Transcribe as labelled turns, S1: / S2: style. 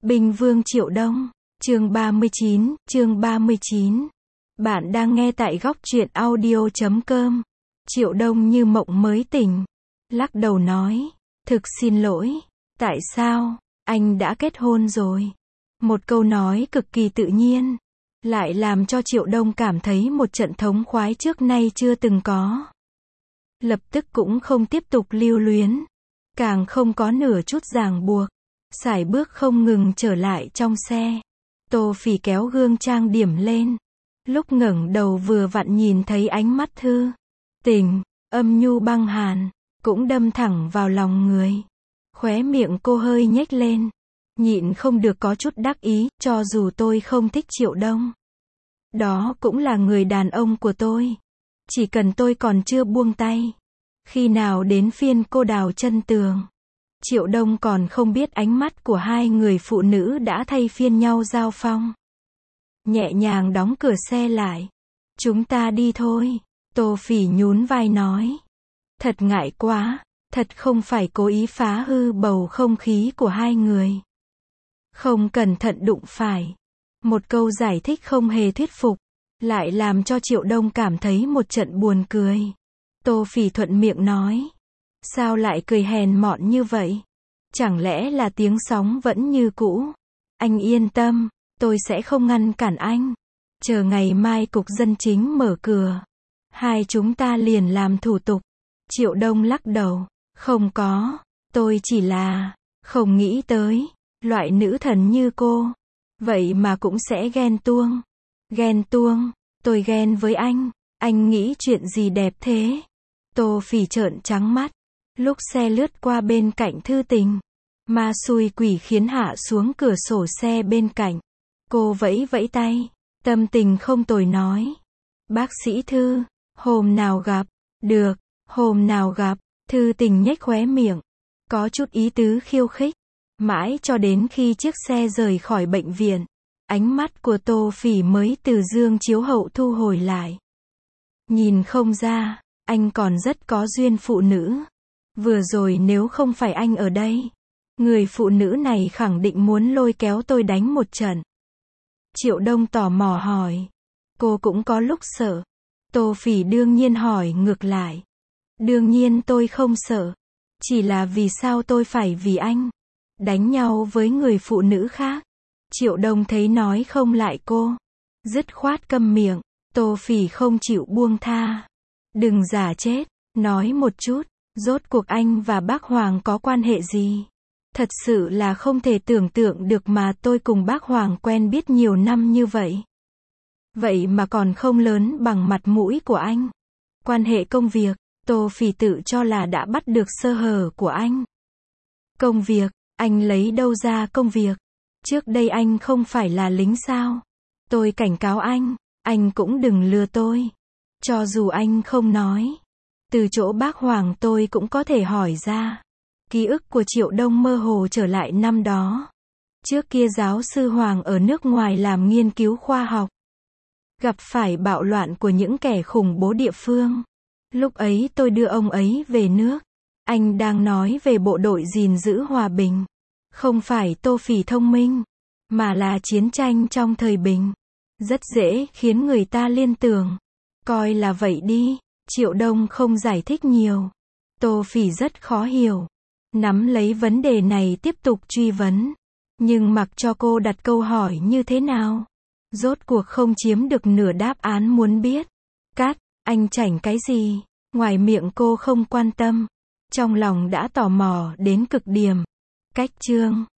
S1: Binh Vương Triệu Đông, chương 39. Bạn đang nghe tại góc truyện audio.com. Triệu Đông như mộng mới tỉnh, lắc đầu nói, thực xin lỗi, tại sao, anh đã kết hôn rồi. Một câu nói cực kỳ tự nhiên, lại làm cho Triệu Đông cảm thấy một trận thống khoái trước nay chưa từng có. Lập tức cũng không tiếp tục lưu luyến, càng không có nửa chút ràng buộc, sải bước không ngừng trở lại trong xe. Tô Phỉ kéo gương trang điểm lên, lúc ngẩng đầu vừa vặn nhìn thấy ánh mắt Thư Tình, âm nhu băng hàn, cũng đâm thẳng vào lòng người. Khóe miệng cô hơi nhếch lên, nhịn không được có chút đắc ý, cho dù tôi không thích Triệu Đông, đó cũng là người đàn ông của tôi. Chỉ cần tôi còn chưa buông tay, khi nào đến phiên cô đào chân tường, Triệu Đông còn không biết ánh mắt của hai người phụ nữ đã thay phiên nhau giao phong. Nhẹ nhàng đóng cửa xe lại. Chúng ta đi thôi. Tô Phỉ nhún vai nói. Thật ngại quá, thật không phải cố ý phá hư bầu không khí của hai người. Không cẩn thận đụng phải. Một câu giải thích không hề thuyết phục, lại làm cho Triệu Đông cảm thấy một trận buồn cười. Tô Phỉ thuận miệng nói. Sao lại cười hèn mọn như vậy? Chẳng lẽ là tiếng sóng vẫn như cũ? Anh yên tâm, tôi sẽ không ngăn cản anh. Chờ ngày mai cục dân chính mở cửa, hai chúng ta liền làm thủ tục. Triệu Đông lắc đầu. Không có, tôi chỉ là không nghĩ tới, loại nữ thần như cô, vậy mà cũng sẽ ghen tuông. Ghen tuông? Tôi ghen với anh nghĩ chuyện gì đẹp thế? Tô Phỉ trợn trắng mắt. Lúc xe lướt qua bên cạnh Thư Tình, ma xui quỷ khiến hạ xuống cửa sổ xe bên cạnh. Cô vẫy vẫy tay, tâm tình không tồi nói. Bác sĩ Thư, hôm nào gặp? Được, hôm nào gặp? Thư Tình nhếch khóe miệng, có chút ý tứ khiêu khích. Mãi cho đến khi chiếc xe rời khỏi bệnh viện, ánh mắt của Tô Phỉ mới từ gương chiếu hậu thu hồi lại. Nhìn không ra, anh còn rất có duyên phụ nữ. Vừa rồi nếu không phải anh ở đây, người phụ nữ này khẳng định muốn lôi kéo tôi đánh một trận. Triệu Đông tò mò hỏi. Cô cũng có lúc sợ. Tô Phỉ đương nhiên hỏi ngược lại. Đương nhiên tôi không sợ. Chỉ là vì sao tôi phải vì anh đánh nhau với người phụ nữ khác? Triệu Đông thấy nói không lại cô, dứt khoát câm miệng. Tô Phỉ không chịu buông tha. Đừng giả chết, nói một chút. Rốt cuộc anh và bác Hoàng có quan hệ gì? Thật sự là không thể tưởng tượng được mà tôi cùng bác Hoàng quen biết nhiều năm như vậy. Vậy mà còn không lớn bằng mặt mũi của anh. Quan hệ công việc, Tô Phỉ tự cho là đã bắt được sơ hở của anh. Công việc, anh lấy đâu ra công việc? Trước đây anh không phải là lính sao? Tôi cảnh cáo anh cũng đừng lừa tôi. Cho dù anh không nói, từ chỗ bác Hoàng tôi cũng có thể hỏi ra. Ký ức của Triệu Đông mơ hồ trở lại năm đó. Trước kia giáo sư Hoàng ở nước ngoài làm nghiên cứu khoa học, gặp phải bạo loạn của những kẻ khủng bố địa phương. Lúc ấy tôi đưa ông ấy về nước. Anh đang nói về bộ đội gìn giữ hòa bình. Không phải Tô Phỉ thông minh, mà là chiến tranh trong thời bình. Rất dễ khiến người ta liên tưởng. Coi là vậy đi. Triệu Đông không giải thích nhiều. Tô Phỉ rất khó hiểu. Nắm lấy vấn đề này tiếp tục truy vấn. Nhưng mặc cho cô đặt câu hỏi như thế nào, rốt cuộc không chiếm được nửa đáp án muốn biết. Cát, anh chảnh cái gì? Ngoài miệng cô không quan tâm, trong lòng đã tò mò đến cực điểm. Cách chương